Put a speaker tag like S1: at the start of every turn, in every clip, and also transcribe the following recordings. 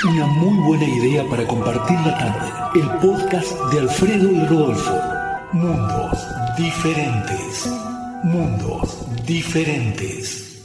S1: Una muy buena idea para compartir la tarde. El podcast de Alfredo y Rodolfo. Mundos diferentes. Mundos diferentes.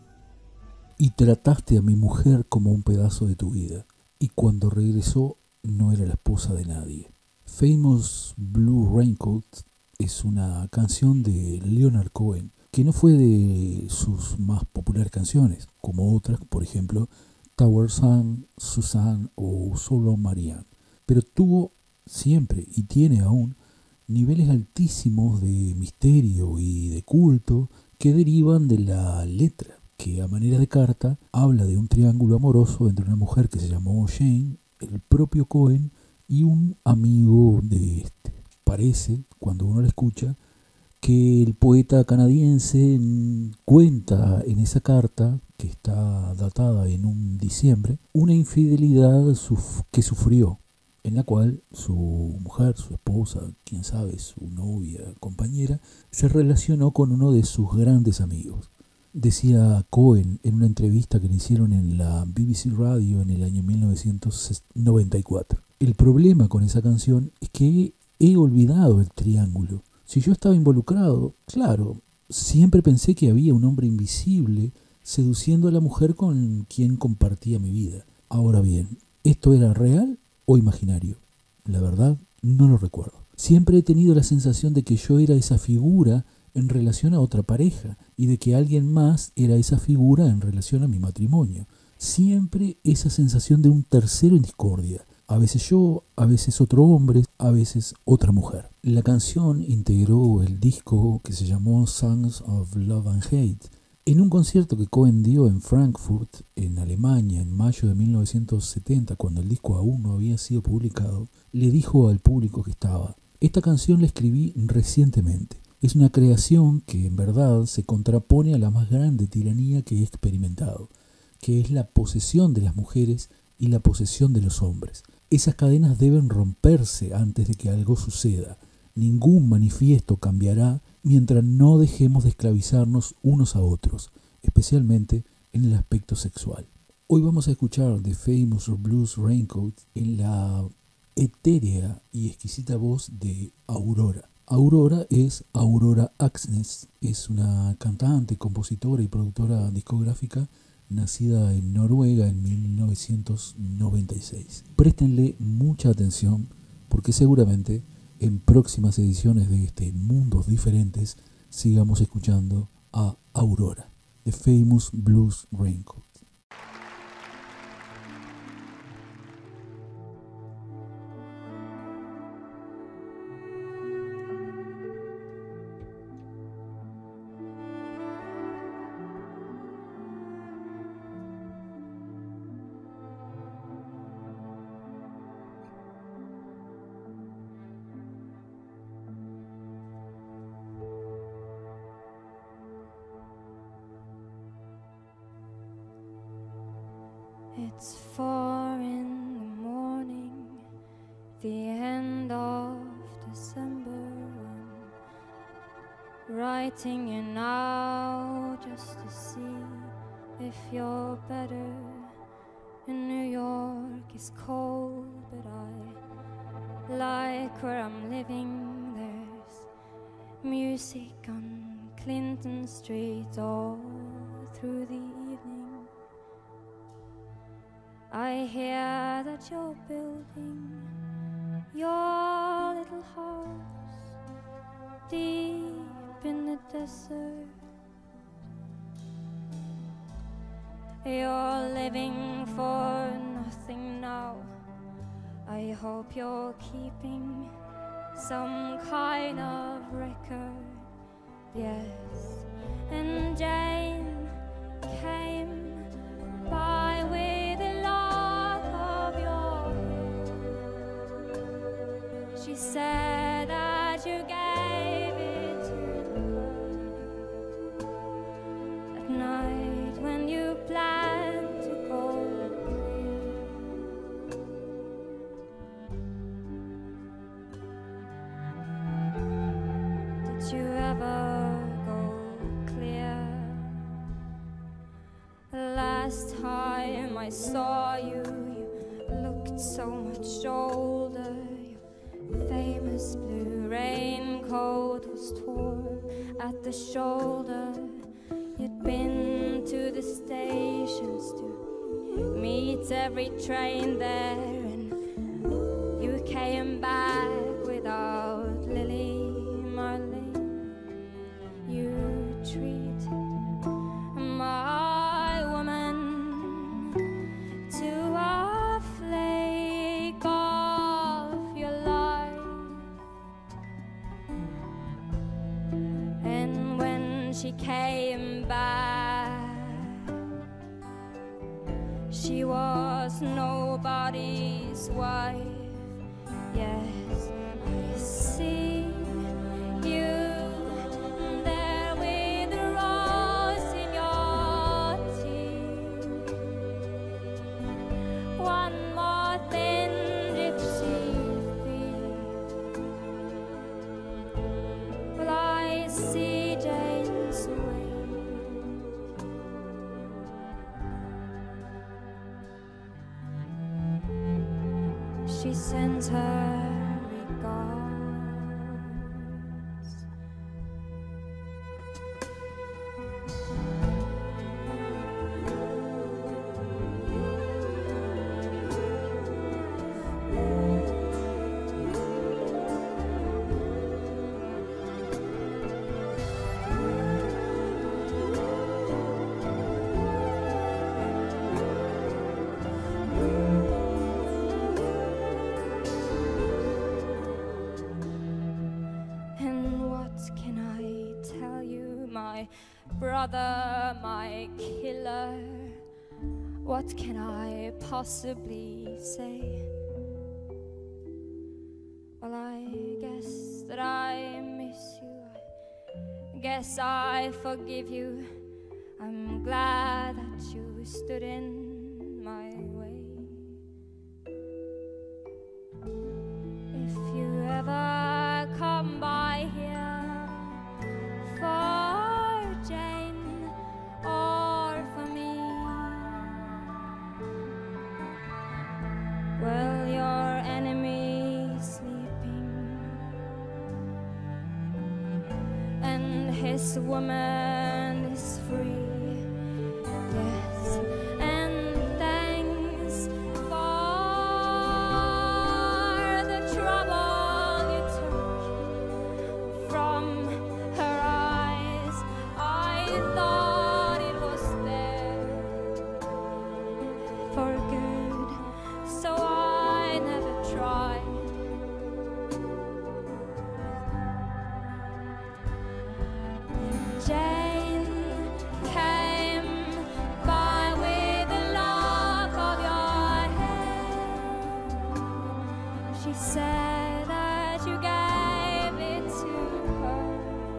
S2: Y trataste a mi mujer como un pedazo de tu vida. Y cuando regresó, no era la esposa de nadie. Famous Blue Raincoat es una canción de Leonard Cohen, que no fue de sus más populares canciones, como otras, por ejemplo, Tower Sun, Suzanne o Solo Marianne. Pero tuvo siempre y tiene aún niveles altísimos de misterio y de culto que derivan de la letra, que a manera de carta habla de un triángulo amoroso entre una mujer que se llamó Jane, el propio Cohen y un amigo de este. Parece, cuando uno la escucha, que el poeta canadiense cuenta en esa carta, que está datada en un diciembre, una infidelidad que sufrió, en la cual su mujer, su esposa, quién sabe, su novia, compañera, se relacionó con uno de sus grandes amigos. Decía Cohen en una entrevista que le hicieron en la BBC Radio en el año 1994. El problema con esa canción es que he olvidado el triángulo. Si yo estaba involucrado, claro, siempre pensé que había un hombre invisible seduciendo a la mujer con quien compartía mi vida. Ahora bien, ¿esto era real o imaginario? La verdad, no lo recuerdo. Siempre he tenido la sensación de que yo era esa figura en relación a otra pareja y de que alguien más era esa figura en relación a mi matrimonio. Siempre esa sensación de un tercero en discordia. A veces yo, a veces otro hombre, a veces otra mujer. La canción integró el disco que se llamó Songs of Love and Hate. En un concierto que Cohen dio en Frankfurt, en Alemania, en mayo de 1970, cuando el disco aún no había sido publicado, le dijo al público que estaba: esta canción la escribí recientemente. Es una creación que en verdad se contrapone a la más grande tiranía que he experimentado, que es la posesión de las mujeres y la posesión de los hombres. Esas cadenas deben romperse antes de que algo suceda. Ningún manifiesto cambiará mientras no dejemos de esclavizarnos unos a otros, especialmente en el aspecto sexual. Hoy vamos a escuchar The Famous Blues Raincoat en la etérea y exquisita voz de Aurora. Aurora es Aurora Aksnes, es una cantante, compositora y productora discográfica nacida en Noruega en 1996. Préstenle mucha atención porque seguramente en próximas ediciones de este Mundos Diferentes sigamos escuchando a Aurora, The Famous Blues Raincoat.
S3: It's 4 in the morning, the end of December. I'm writing you now just to see if you're better. In New York it's cold, but I like where I'm living. There's music on Clinton Street all through the evening. I hear that you're building your little house deep in the desert. You're living for nothing now. I hope you're keeping some kind of record. Yes, and Jane came by with a lock of your hair. She said that you gave it to her at night when you planned to go clear. Did you ever go clear? Last time I saw you, you so much older. Your famous blue raincoat was torn at the shoulder. You'd been to the stations to meet every train there, and you came back without Lily Marlene. You treated my woman to a flake of your life, and when she came back, she was nobody's wife. Yes, I see you there with a rose in your teeth. One more thin gypsy thief. Well, I see Jane's way. She sends her regards. Brother, my killer, what can I possibly say? Well, I guess that I miss you. I guess I forgive you. I'm glad that you stood in my way. If you ever come by here for Jane or for me, well, your enemy's sleeping and his woman is free. Yes, and thanks for the trouble you took from her eyes. I thought it was there for good, so I never tried. Jane came by with a lock of your hair. She said that you gave it to her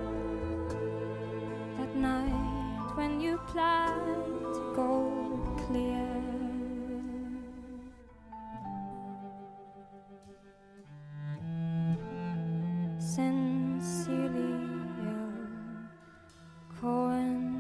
S3: that night when you planned to go clear. Sincerely, Cohen.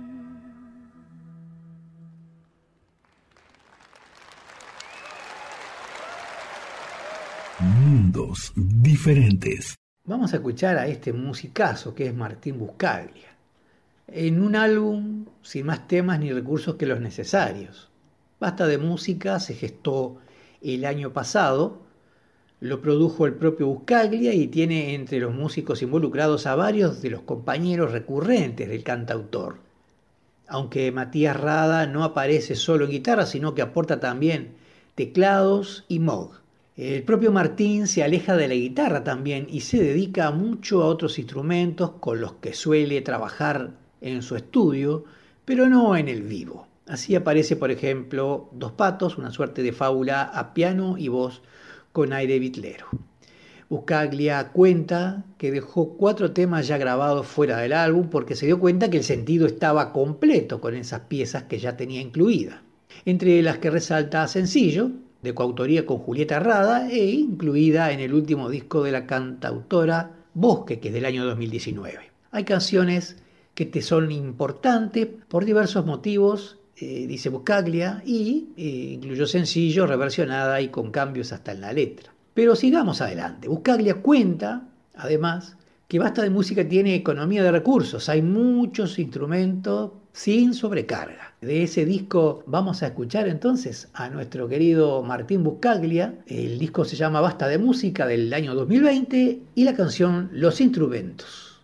S1: Mundos diferentes.
S4: Vamos a escuchar a este musicazo que es Martín Buscaglia, en un álbum sin más temas ni recursos que los necesarios. Basta de Música se gestó el año pasado, lo produjo el propio Buscaglia y tiene entre los músicos involucrados a varios de los compañeros recurrentes del cantautor. Aunque Matías Rada no aparece solo en guitarra, sino que aporta también teclados y Moog. El propio Martín se aleja de la guitarra también y se dedica mucho a otros instrumentos con los que suele trabajar en su estudio, pero no en el vivo. Así aparece, por ejemplo, Dos Patos, una suerte de fábula a piano y voz con aire bitlero. Buscaglia cuenta que dejó 4 temas ya grabados fuera del álbum porque se dio cuenta que el sentido estaba completo con esas piezas que ya tenía incluidas. Entre las que resalta Sencillo, de coautoría con Julieta Rada e incluida en el último disco de la cantautora Bosque, que es del año 2019. Hay canciones que te son importantes por diversos motivos dice Buscaglia, y incluyó sencillo, reversionada y con cambios hasta en la letra. Pero sigamos adelante. Buscaglia cuenta, además, que Basta de Música tiene economía de recursos. Hay muchos instrumentos sin sobrecarga. De ese disco vamos a escuchar entonces a nuestro querido Martín Buscaglia. El disco se llama Basta de Música, del año 2020, y la canción Los Instrumentos.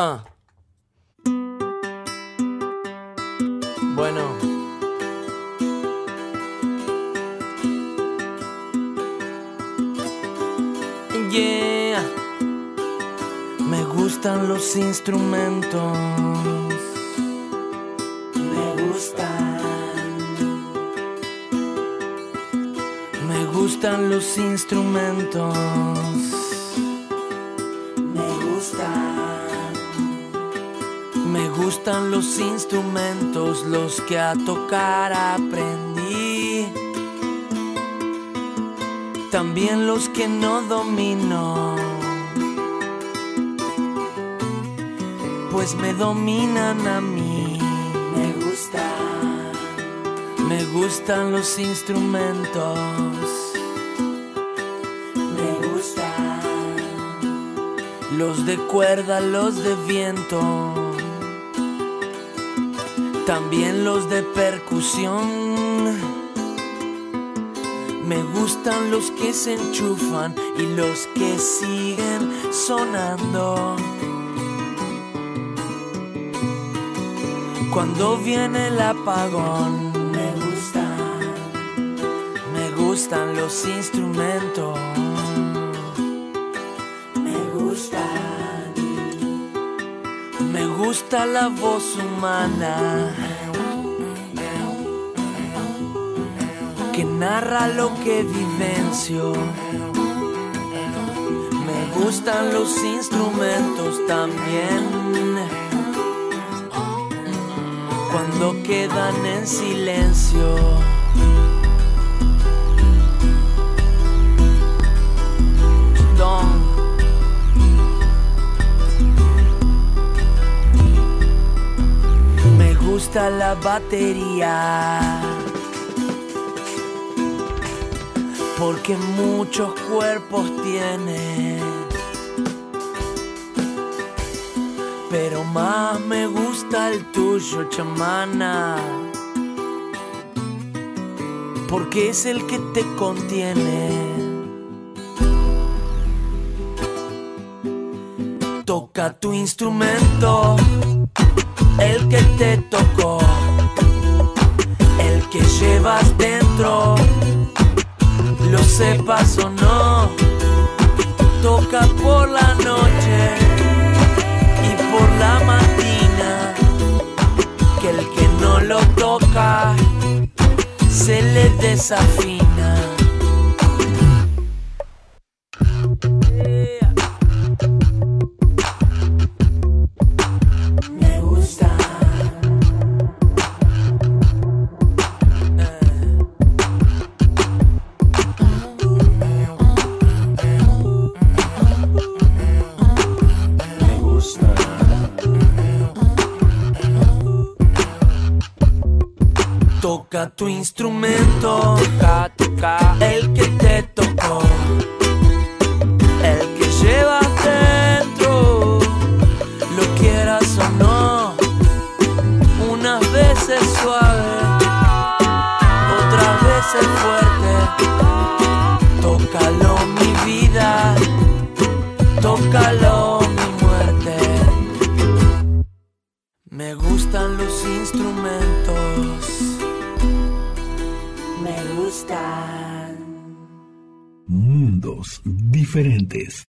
S5: Bueno. Yeah. Me gustan los instrumentos. Me gustan los instrumentos. Me gustan los instrumentos, los que a tocar aprendí. También los que no domino, pues me dominan a mí. Me gustan los instrumentos. Los de cuerda, los de viento, también los de percusión. Me gustan los que se enchufan y los que siguen sonando. Cuando viene el apagón, me gustan los instrumentos. Me gusta la voz humana que narra lo que vivencio. Me gustan los instrumentos también cuando quedan en silencio. Me gusta la batería porque muchos cuerpos tiene, pero más me gusta el tuyo, chamana, porque es el que te contiene. Toca tu instrumento, el que te tocó, el que llevas dentro, lo sepas o no. Toca por la noche y por la mañana, que el que no lo toca se le desafina. Toca tu instrumento, toca, el que te tocó, el que llevas dentro, lo quieras o no. Unas veces suave, otras veces fuerte. Tócalo mi vida, tócalo mi muerte. Me gustan los instrumentos.
S1: Mundos diferentes.